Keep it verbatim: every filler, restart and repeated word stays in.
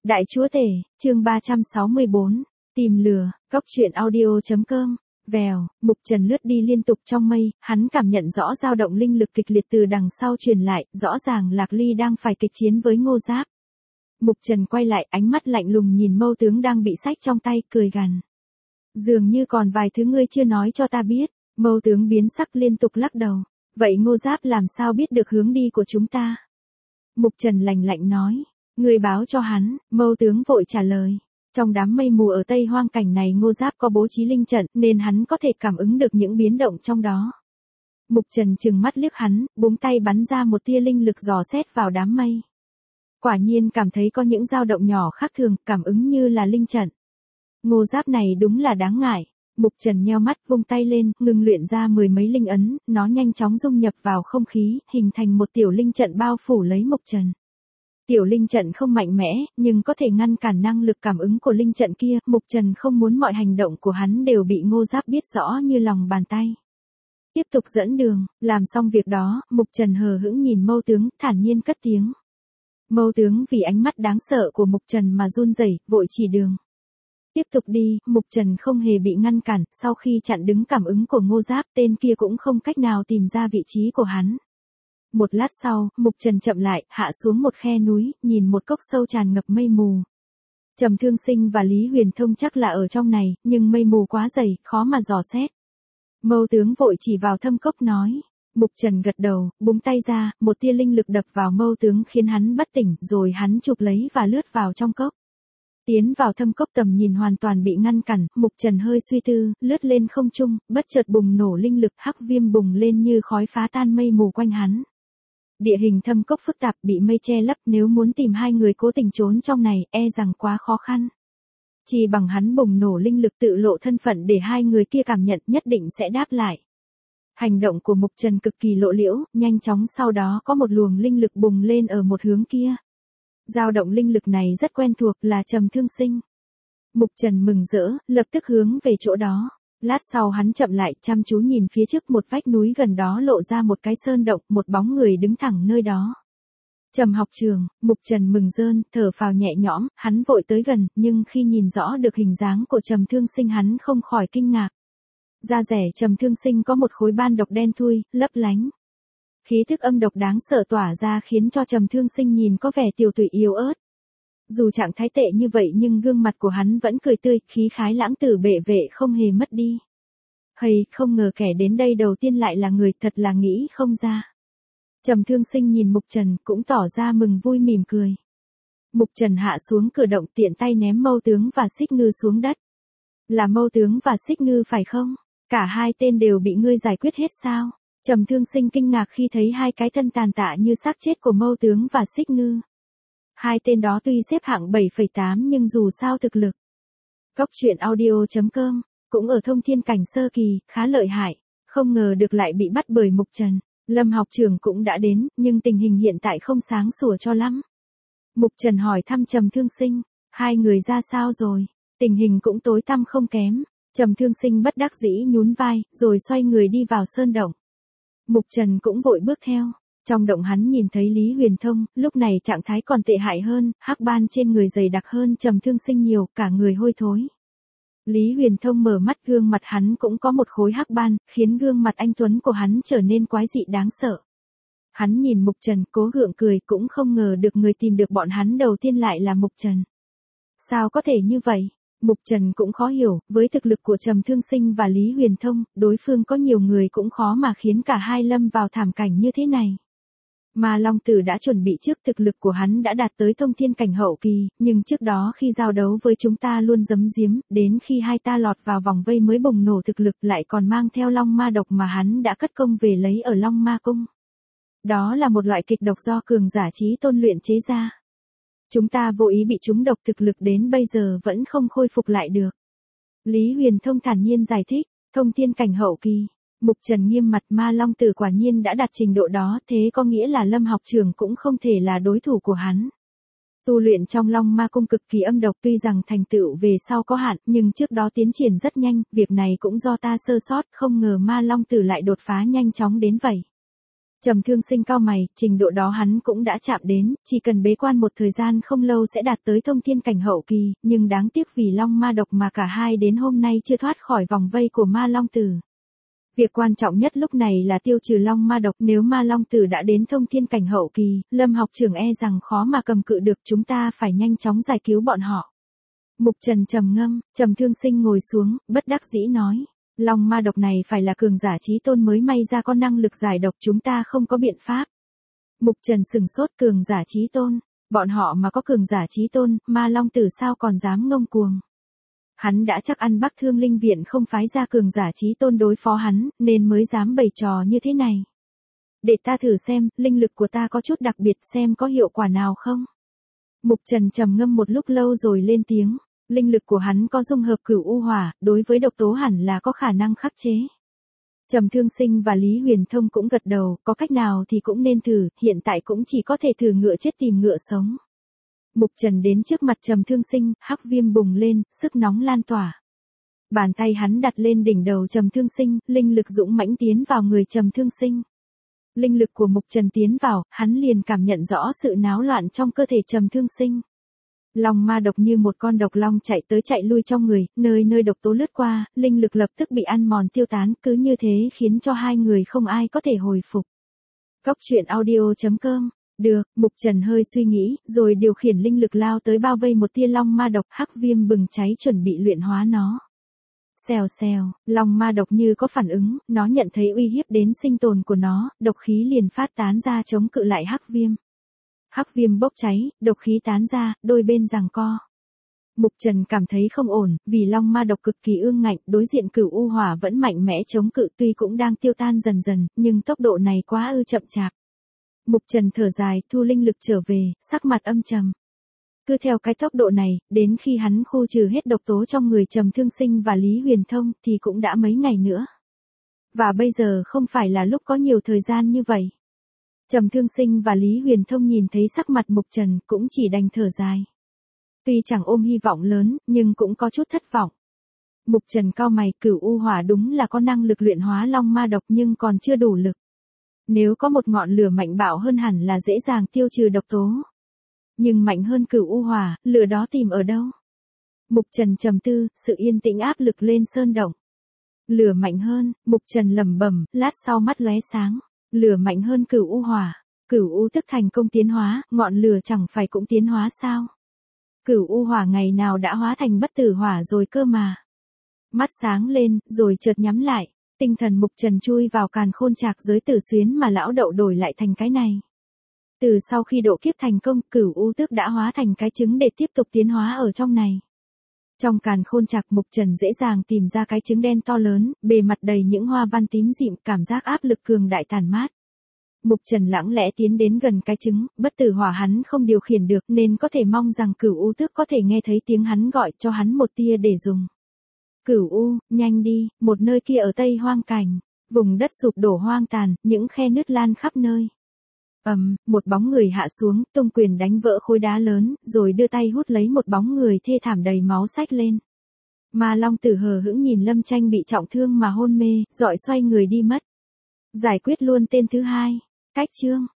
Đại chúa tể, chương ba trăm sáu mươi bốn, tìm lừa, góc truyện audio.com, vèo, Mục Trần lướt đi liên tục trong mây, hắn cảm nhận rõ dao động linh lực kịch liệt từ đằng sau truyền lại, rõ ràng Lạc Ly đang phải kịch chiến với Ngô Giáp. Mục Trần quay lại, ánh mắt lạnh lùng nhìn Mâu tướng đang bị xách trong tay, cười gằn. Dường như còn vài thứ ngươi chưa nói cho ta biết. Mâu tướng biến sắc liên tục lắc đầu. Vậy Ngô Giáp làm sao biết được hướng đi của chúng ta? Mục Trần lạnh lạnh nói. Người báo cho hắn, Mâu tướng vội trả lời. Trong đám mây mù ở Tây Hoang cảnh này Ngô Giáp có bố trí linh trận nên hắn có thể cảm ứng được những biến động trong đó. Mục Trần trừng mắt liếc hắn, búng tay bắn ra một tia linh lực dò xét vào đám mây. Quả nhiên cảm thấy có những dao động nhỏ khác thường, cảm ứng như là linh trận. Ngô Giáp này đúng là đáng ngại. Mục Trần nheo mắt vung tay lên, ngừng luyện ra mười mấy linh ấn, nó nhanh chóng dung nhập vào không khí, hình thành một tiểu linh trận bao phủ lấy Mục Trần. Tiểu linh trận không mạnh mẽ, nhưng có thể ngăn cản năng lực cảm ứng của linh trận kia, Mục Trần không muốn mọi hành động của hắn đều bị Ngô Giáp biết rõ như lòng bàn tay. Tiếp tục dẫn đường, làm xong việc đó, Mục Trần hờ hững nhìn Mâu tướng, thản nhiên cất tiếng. Mâu tướng vì ánh mắt đáng sợ của Mục Trần mà run rẩy, vội chỉ đường. Tiếp tục đi, Mục Trần không hề bị ngăn cản, sau khi chặn đứng cảm ứng của Ngô Giáp, tên kia cũng không cách nào tìm ra vị trí của hắn. Một lát sau, Mục Trần chậm lại, hạ xuống một khe núi, nhìn một cốc sâu tràn ngập mây mù. Trầm Thương Sinh và Lý Huyền Thông chắc là ở trong này, nhưng mây mù quá dày, khó mà dò xét. Mâu tướng vội chỉ vào thâm cốc nói. Mục Trần gật đầu, búng tay ra, một tia linh lực đập vào Mâu tướng khiến hắn bất tỉnh, rồi hắn chụp lấy và lướt vào trong cốc. Tiến vào thâm cốc tầm nhìn hoàn toàn bị ngăn cản, Mục Trần hơi suy tư, lướt lên không trung, bất chợt bùng nổ linh lực, hắc viêm bùng lên như khói phá tan mây mù quanh hắn. Địa hình thâm cốc phức tạp bị mây che lấp, nếu muốn tìm hai người cố tình trốn trong này, e rằng quá khó khăn. Chỉ bằng hắn bùng nổ linh lực tự lộ thân phận để hai người kia cảm nhận nhất định sẽ đáp lại. Hành động của Mục Trần cực kỳ lộ liễu, nhanh chóng sau đó có một luồng linh lực bùng lên ở một hướng kia. Dao động linh lực này rất quen thuộc, là Trầm Thương Sinh. Mục Trần mừng rỡ, lập tức hướng về chỗ đó. Lát sau hắn chậm lại, chăm chú nhìn phía trước, một vách núi gần đó lộ ra một cái sơn động, một bóng người đứng thẳng nơi đó. Trầm Học Trường. Mục Trần mừng rơn, thở phào nhẹ nhõm, hắn vội tới gần, nhưng khi nhìn rõ được hình dáng của Trầm Thương Sinh hắn không khỏi kinh ngạc. Da rẻ Trầm Thương Sinh có một khối ban độc đen thui, lấp lánh. Khí thức âm độc đáng sợ tỏa ra khiến cho Trầm Thương Sinh nhìn có vẻ tiều tụy yếu ớt. Dù trạng thái tệ như vậy nhưng gương mặt của hắn vẫn cười tươi, khí khái lãng tử bệ vệ không hề mất đi. Hây, không ngờ kẻ đến đây đầu tiên lại là người, thật là nghĩ không ra. Trầm Thương Sinh nhìn Mục Trần cũng tỏ ra mừng vui mỉm cười. Mục Trần hạ xuống cửa động, tiện tay ném Mâu tướng và Xích Ngư xuống đất. Là Mâu tướng và Xích Ngư phải không? Cả hai tên đều bị ngươi giải quyết hết sao? Trầm Thương Sinh kinh ngạc khi thấy hai cái thân tàn tạ như xác chết của Mâu tướng và Xích Ngư. Hai tên đó tuy xếp hạng bảy phẩy tám nhưng dù sao thực lực. Góc truyện audio.com, cũng ở thông thiên cảnh sơ kỳ, khá lợi hại. Không ngờ được lại bị bắt bởi Mục Trần. Lâm Học Trưởng cũng đã đến, nhưng tình hình hiện tại không sáng sủa cho lắm. Mục Trần hỏi thăm Trầm Thương Sinh, hai người ra sao rồi? Tình hình cũng tối tăm không kém. Trầm Thương Sinh bất đắc dĩ nhún vai, rồi xoay người đi vào sơn động. Mục Trần cũng vội bước theo. Trong động hắn nhìn thấy Lý Huyền Thông, lúc này trạng thái còn tệ hại hơn, hắc ban trên người dày đặc hơn Trầm Thương Sinh nhiều, cả người hôi thối. Lý Huyền Thông mở mắt, gương mặt hắn cũng có một khối hắc ban, khiến gương mặt anh tuấn của hắn trở nên quái dị đáng sợ. Hắn nhìn Mục Trần, cố gượng cười, cũng không ngờ được người tìm được bọn hắn đầu tiên lại là Mục Trần. Sao có thể như vậy? Mục Trần cũng khó hiểu, với thực lực của Trầm Thương Sinh và Lý Huyền Thông, đối phương có nhiều người cũng khó mà khiến cả hai lâm vào thảm cảnh như thế này. Mà Long Tử đã chuẩn bị trước, thực lực của hắn đã đạt tới thông thiên cảnh hậu kỳ, nhưng trước đó khi giao đấu với chúng ta luôn giấm giếm, đến khi hai ta lọt vào vòng vây mới bùng nổ thực lực, lại còn mang theo long ma độc mà hắn đã cất công về lấy ở Long Ma Cung. Đó là một loại kịch độc do cường giả trí tôn luyện chế ra. Chúng ta vô ý bị trúng độc, thực lực đến bây giờ vẫn không khôi phục lại được. Lý Huyền Thông thản nhiên giải thích, thông thiên cảnh hậu kỳ. Mục Trần nghiêm mặt, Ma Long Tử quả nhiên đã đạt trình độ đó, thế có nghĩa là Lâm Học Trưởng cũng không thể là đối thủ của hắn. Tu luyện trong Long Ma Cung cực kỳ âm độc, tuy rằng thành tựu về sau có hạn, nhưng trước đó tiến triển rất nhanh, việc này cũng do ta sơ sót, không ngờ Ma Long Tử lại đột phá nhanh chóng đến vậy. Trầm Thương Sinh cau mày, trình độ đó hắn cũng đã chạm đến, chỉ cần bế quan một thời gian không lâu sẽ đạt tới thông thiên cảnh hậu kỳ, nhưng đáng tiếc vì long ma độc mà cả hai đến hôm nay chưa thoát khỏi vòng vây của ma long tử. Việc quan trọng nhất lúc này là tiêu trừ long ma độc, nếu ma long tử đã đến thông thiên cảnh hậu kỳ, Lâm học trưởng e rằng khó mà cầm cự được, chúng ta phải nhanh chóng giải cứu bọn họ. Mục Trần trầm ngâm, Trầm Thương Sinh ngồi xuống, bất đắc dĩ nói. Long ma độc này phải là cường giả chí tôn mới may ra có năng lực giải độc, chúng ta không có biện pháp. Mục Trần sừng sốt, cường giả chí tôn, bọn họ mà có cường giả chí tôn, ma long tử sao còn dám ngông cuồng. Hắn đã chắc ăn Bắc Thương Linh Viện không phái ra cường giả chí tôn đối phó hắn, nên mới dám bày trò như thế này. Để ta thử xem, linh lực của ta có chút đặc biệt, xem có hiệu quả nào không. Mục Trần trầm ngâm một lúc lâu rồi lên tiếng. Linh lực của hắn có dung hợp cửu u hỏa, đối với độc tố hẳn là có khả năng khắc chế. Trầm Thương Sinh và Lý Huyền Thông cũng gật đầu, có cách nào thì cũng nên thử, hiện tại cũng chỉ có thể thử ngựa chết tìm ngựa sống. Mục Trần đến trước mặt Trầm Thương Sinh, hắc viêm bùng lên, sức nóng lan tỏa. Bàn tay hắn đặt lên đỉnh đầu Trầm Thương Sinh, linh lực dũng mãnh tiến vào người Trầm Thương Sinh. Linh lực của Mục Trần tiến vào, hắn liền cảm nhận rõ sự náo loạn trong cơ thể Trầm Thương Sinh. Long ma độc như một con độc long chạy tới chạy lui trong người, nơi nơi độc tố lướt qua, linh lực lập tức bị ăn mòn tiêu tán, cứ như thế khiến cho hai người không ai có thể hồi phục. Cốc truyện audio chấm com. Được, Mục Trần hơi suy nghĩ, rồi điều khiển linh lực lao tới bao vây một tia long ma độc, hắc viêm bừng cháy chuẩn bị luyện hóa nó. Xèo xèo, long ma độc như có phản ứng, nó nhận thấy uy hiếp đến sinh tồn của nó, độc khí liền phát tán ra chống cự lại hắc viêm. Hắc viêm bốc cháy, độc khí tán ra, đôi bên giằng co. Mục Trần cảm thấy không ổn, vì long ma độc cực kỳ ương ngạnh, đối diện cửu u hỏa vẫn mạnh mẽ chống cự, tuy cũng đang tiêu tan dần dần, nhưng tốc độ này quá ư chậm chạp. Mục Trần thở dài, thu linh lực trở về, sắc mặt âm trầm. Cứ theo cái tốc độ này, đến khi hắn khu trừ hết độc tố trong người Trầm Thương Sinh và Lý Huyền Thông thì cũng đã mấy ngày nữa. Và bây giờ không phải là lúc có nhiều thời gian như vậy. Trầm Thương Sinh và Lý Huyền Thông nhìn thấy sắc mặt Mục Trần cũng chỉ đành thở dài. Tuy chẳng ôm hy vọng lớn, nhưng cũng có chút thất vọng. Mục Trần cau mày, cửu u hỏa đúng là có năng lực luyện hóa long ma độc nhưng còn chưa đủ lực. Nếu có một ngọn lửa mạnh bạo hơn hẳn là dễ dàng tiêu trừ độc tố. Nhưng mạnh hơn cửu u hỏa, lửa đó tìm ở đâu? Mục Trần trầm tư, sự yên tĩnh áp lực lên sơn động. Lửa mạnh hơn, Mục Trần lẩm bẩm, lát sau mắt lóe sáng. Lửa mạnh hơn cửu u hỏa, cửu u tức thành công tiến hóa, ngọn lửa chẳng phải cũng tiến hóa sao? Cửu u hỏa ngày nào đã hóa thành bất tử hỏa rồi cơ mà. Mắt sáng lên, rồi chợt nhắm lại, tinh thần Mục Trần chui vào càn khôn trạc giới tử xuyến mà lão đậu đổi lại thành cái này. Từ sau khi độ kiếp thành công, cửu u tức đã hóa thành cái trứng để tiếp tục tiến hóa ở trong này. Trong càn khôn trạc Mục Trần dễ dàng tìm ra cái trứng đen to lớn, bề mặt đầy những hoa văn tím dịm, cảm giác áp lực cường đại tàn mát. Mục Trần lặng lẽ tiến đến gần cái trứng, bất tử hỏa hắn không điều khiển được nên có thể mong rằng cửu u tước có thể nghe thấy tiếng hắn gọi cho hắn một tia để dùng. Cửu u, nhanh đi, một nơi kia ở Tây Hoang Cảnh, vùng đất sụp đổ hoang tàn, những khe nứt lan khắp nơi. Ầm, um, một bóng người hạ xuống, tung quyền đánh vỡ khối đá lớn, rồi đưa tay hút lấy một bóng người thê thảm đầy máu xách lên. Ma Long Tử hờ hững nhìn Lâm Tranh bị trọng thương mà hôn mê, dọi xoay người đi mất. Giải quyết luôn tên thứ hai. Cách chương